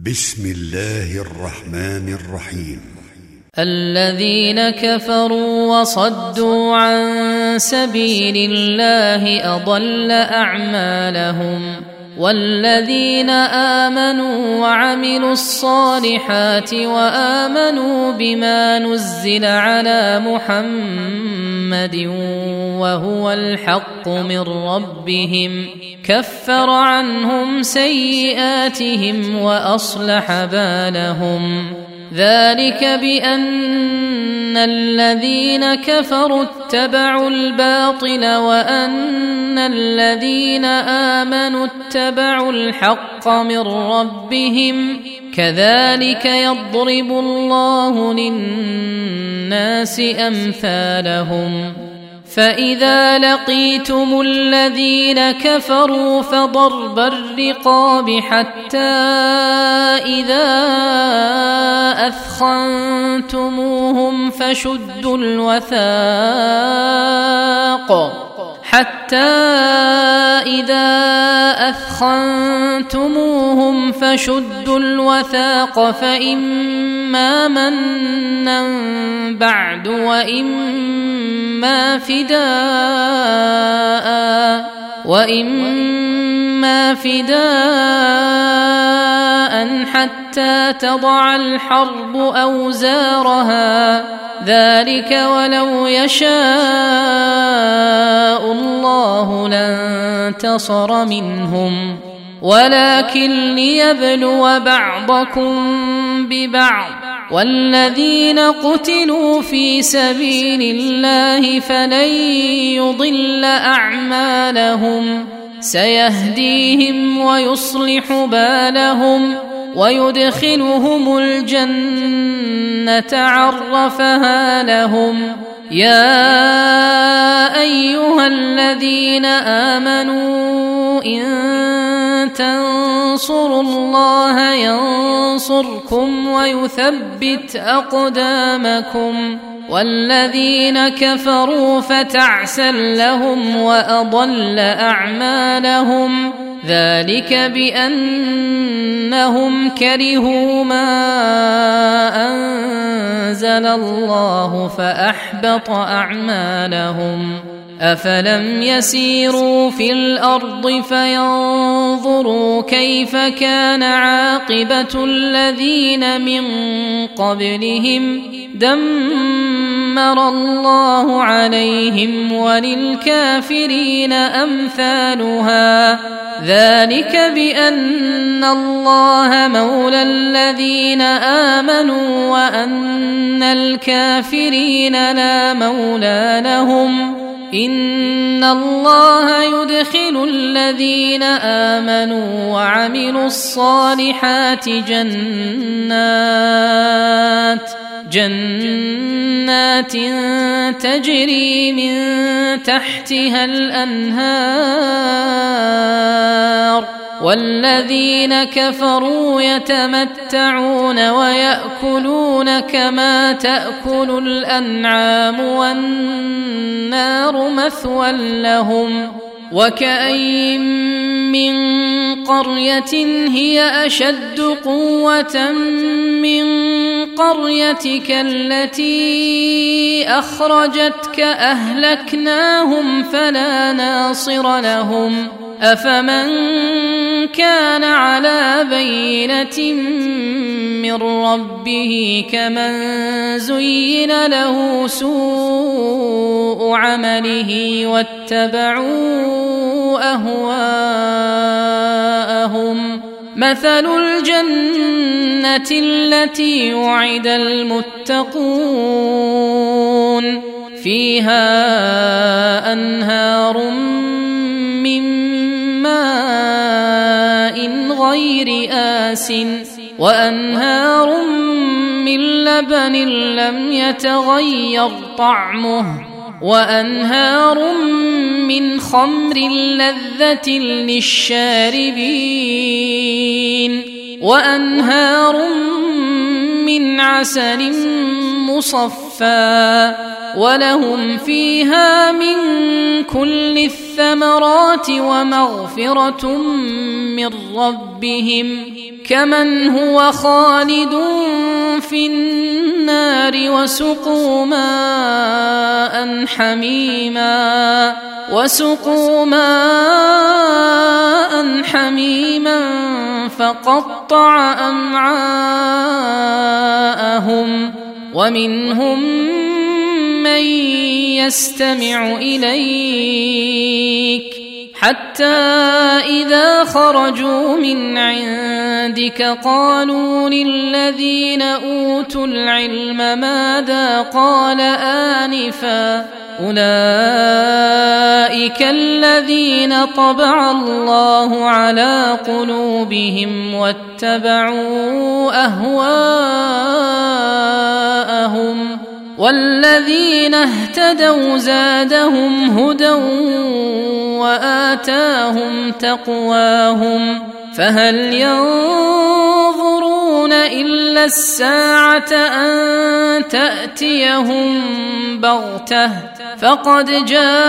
بسم الله الرحمن الرحيم. الذين كفروا وصدوا عن سبيل الله أضل أعمالهم، والذين آمنوا وعملوا الصالحات وآمنوا بما نزل على محمد وهو الحق من ربهم كفر عنهم سيئاتهم وأصلح بالهم. ذلك بأن الذين كفروا اتبعوا الباطل وأن الذين آمنوا اتبعوا الحق من ربهم كذلك يضرب الله للناس أمثالهم. فإذا لقيتم الذين كفروا فضرب الرقاب حتى إذا أثخنتموهم فشدوا الوثاق فإما منا بعد وإما فداء حتى تضع الحرب أوزارها. ذلك ولو يشاء الله لانتصر منهم ولكن ليبلو بعضكم ببعض. والذين قتلوا في سبيل الله فلن يضل أعمالهم سيهديهم ويصلح بالهم ويدخلهم الجنة عرفها لهم. يا أيها الذين آمنوا إن تنصروا الله ينصركم ويثبت أقدامكم. والذين كفروا فتعسا لهم وأضل أعمالهم. ذلك بأنهم كرهوا ما أنزل الله فأحبط أعمالهم. أفلم يسيروا في الأرض فينظروا كيف كان عاقبة الذين من قبلهم دمر الله عليهم وللكافرين أمثالها. ذلك بأن الله مولى الذين آمنوا وأن الكافرين لا مولى لهم. إن الله يدخل الذين آمنوا وعملوا الصالحات جنات تجري من تحتها الأنهار. والذين كفروا يتمتعون ويأكلون كما تأكل الأنعام والنار مثوى لهم. وكأين من قرية هي أشد قوة من قريتك التي أخرجتك أهلكناهم فلا ناصر لهم. أفمن كان على بينة من ربه كمن زين له سوء عمله واتبعوا أهواءهم. مثل الجنة التي وعد المتقون فيها أنهار من ماء غير آسٍ وأنهار من لبن لم يتغير طعمه وأنهار من خمر لذة للشاربين وأنهار من عسل مصفى ولهم فيها من كل الثمرات ومغفرة من ربهم كمن هو خالد في النار وسقوا ماء حميما فقطع أمعاءهم ومنهم من يستمع إليك حتى إذا خرجوا من عندك قالوا للذين أوتوا العلم ماذا قال آنفا أولئك الذين طبع الله على قلوبهم واتبعوا أهواءهم والذين اهتدوا زادهم هدى وآتاهم تقواهم فهل ينظرون إلا الساعة أن تأتيهم بغتة فقد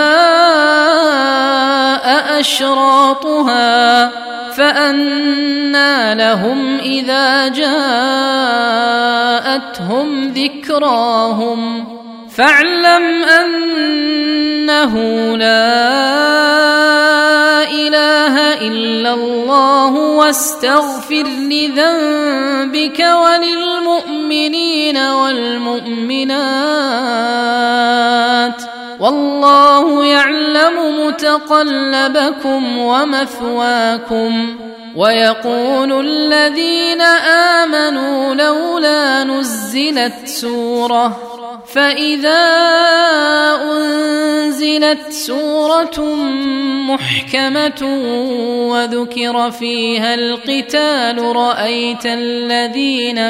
جاء أشراطها فأنى لهم إذا جاءتهم ذكراهم فاعلم أنه لا إله إلا الله واستغفر لذنبك وللمؤمنين والمؤمنات والله يعلم متقلبكم ومثواكم ويقول الذين آمنوا لولا نزلت سورة فإذا أنزلت سورة محكمة وذكر فيها القتال رأيت الذين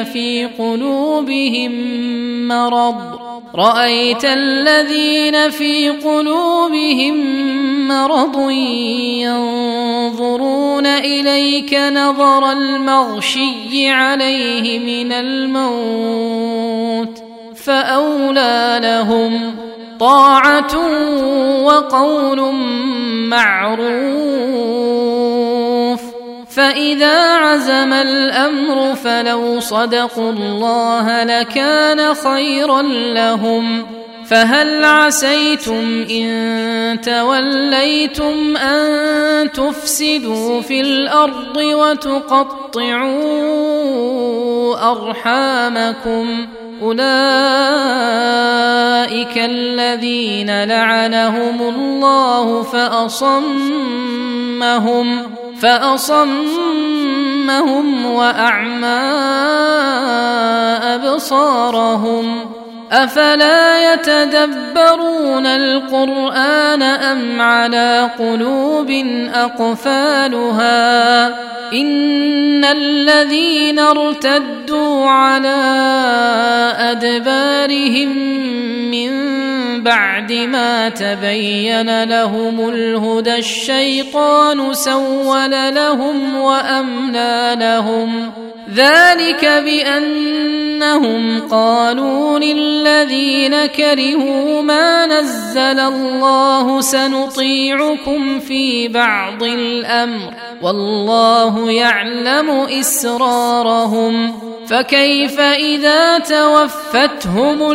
في قلوبهم مرض ينظرون إليك نظر المغشي عليه من الموت فأولى لهم طاعة وقول معروف فإذا عزم الأمر فلو صدقوا الله لكان خيرا لهم فهل عسيتم إن توليتم أن تفسدوا في الأرض وتقطعوا أرحامكم أولئك الذين لعنهم الله فأصمهم وأعمى أبصارهم أفلا يتدبرون القرآن أم على قلوب أقفالها إن الذين ارتدوا على أدبارهم من بعد ما تبين لهم الهدى الشيطان سول لهم وأملى لهم ذلك بأنهم قالوا للذين كرهوا ما نزل الله سنطيعكم في بعض الأمر والله يعلم إسرارهم فكيف إذا توفتهم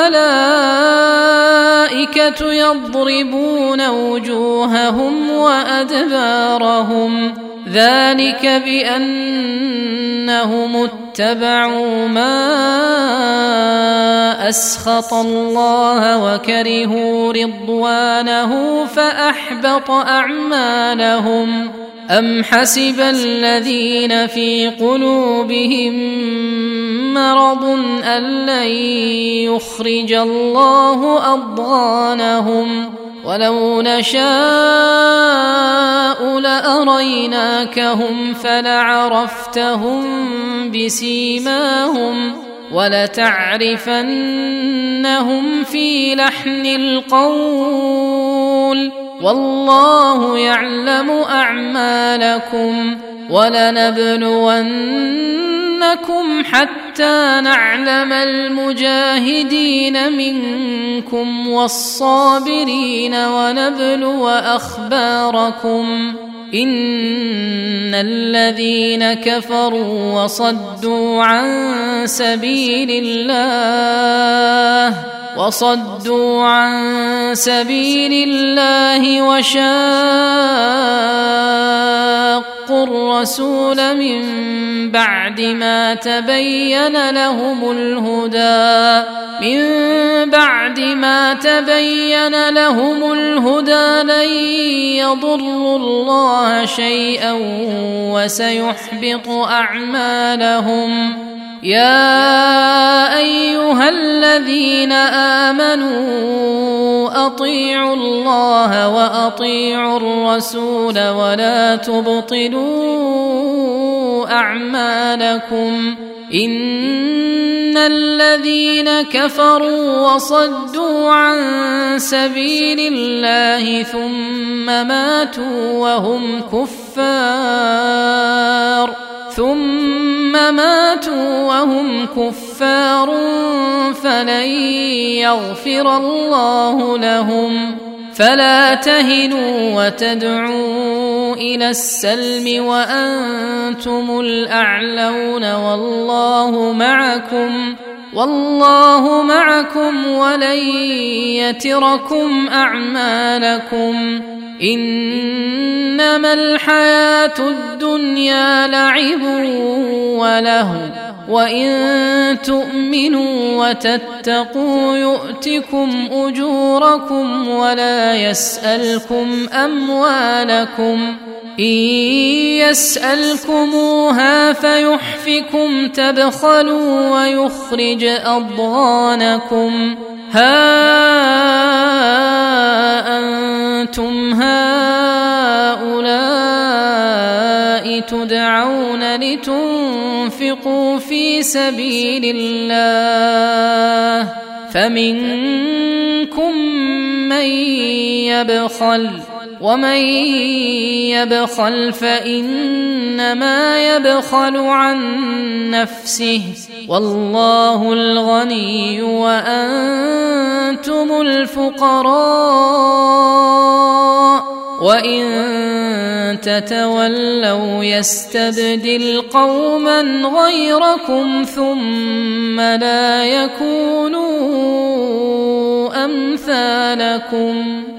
الملائكة يضربون وجوههم وأدبارهم ذلك بأنهم اتبعوا ما أسخط الله وكرهوا رضوانه فأحبط أعمالهم أم حسب الذين في قلوبهم مرض أن لن يخرج الله أضغانهم ولو نشاء لأريناكهم فلعرفتهم بسيماهم ولتعرفنهم في لحن القول والله يعلم أعمالكم ولنبلونكم لنبلونكم حتى نعلم المجاهدين منكم والصابرين ونبلو أخباركم إن الذين كفروا وصدوا عن سبيل الله وشاقوا الرسول من بعد ما تبين لهم الهدى لن يضروا الله شيئا وسيحبط أعمالهم. يا أيها الذين آمنوا أطيعوا الله وأطيعوا الرسول ولا تبطلوا أعمالكم إن الذين كفروا وصدوا عن سبيل الله ثم ماتوا وهم كفار فلن يغفر الله لهم. فلا تهنوا وتدعوا إلى السلم وأنتم الأعلون والله معكم ولن يتركم أعمالكم. إنما الحياة الدنيا لعب ولهو وإن تؤمنوا وتتقوا يؤتكم أجوركم ولا يسألكم أموالكم إن يسألكموها فيحفكم تبخلوا ويخرج أضغانكم. ها أنتم هؤلاء تدعون لتنفقوا في سبيل الله فمنكم من يبخل ومن يبخل فإنما يبخل عن نفسه والله الغني وأنتم الفقراء وإن تتولوا يستبدل قوما غيركم ثم لا يكونوا أمثالكم.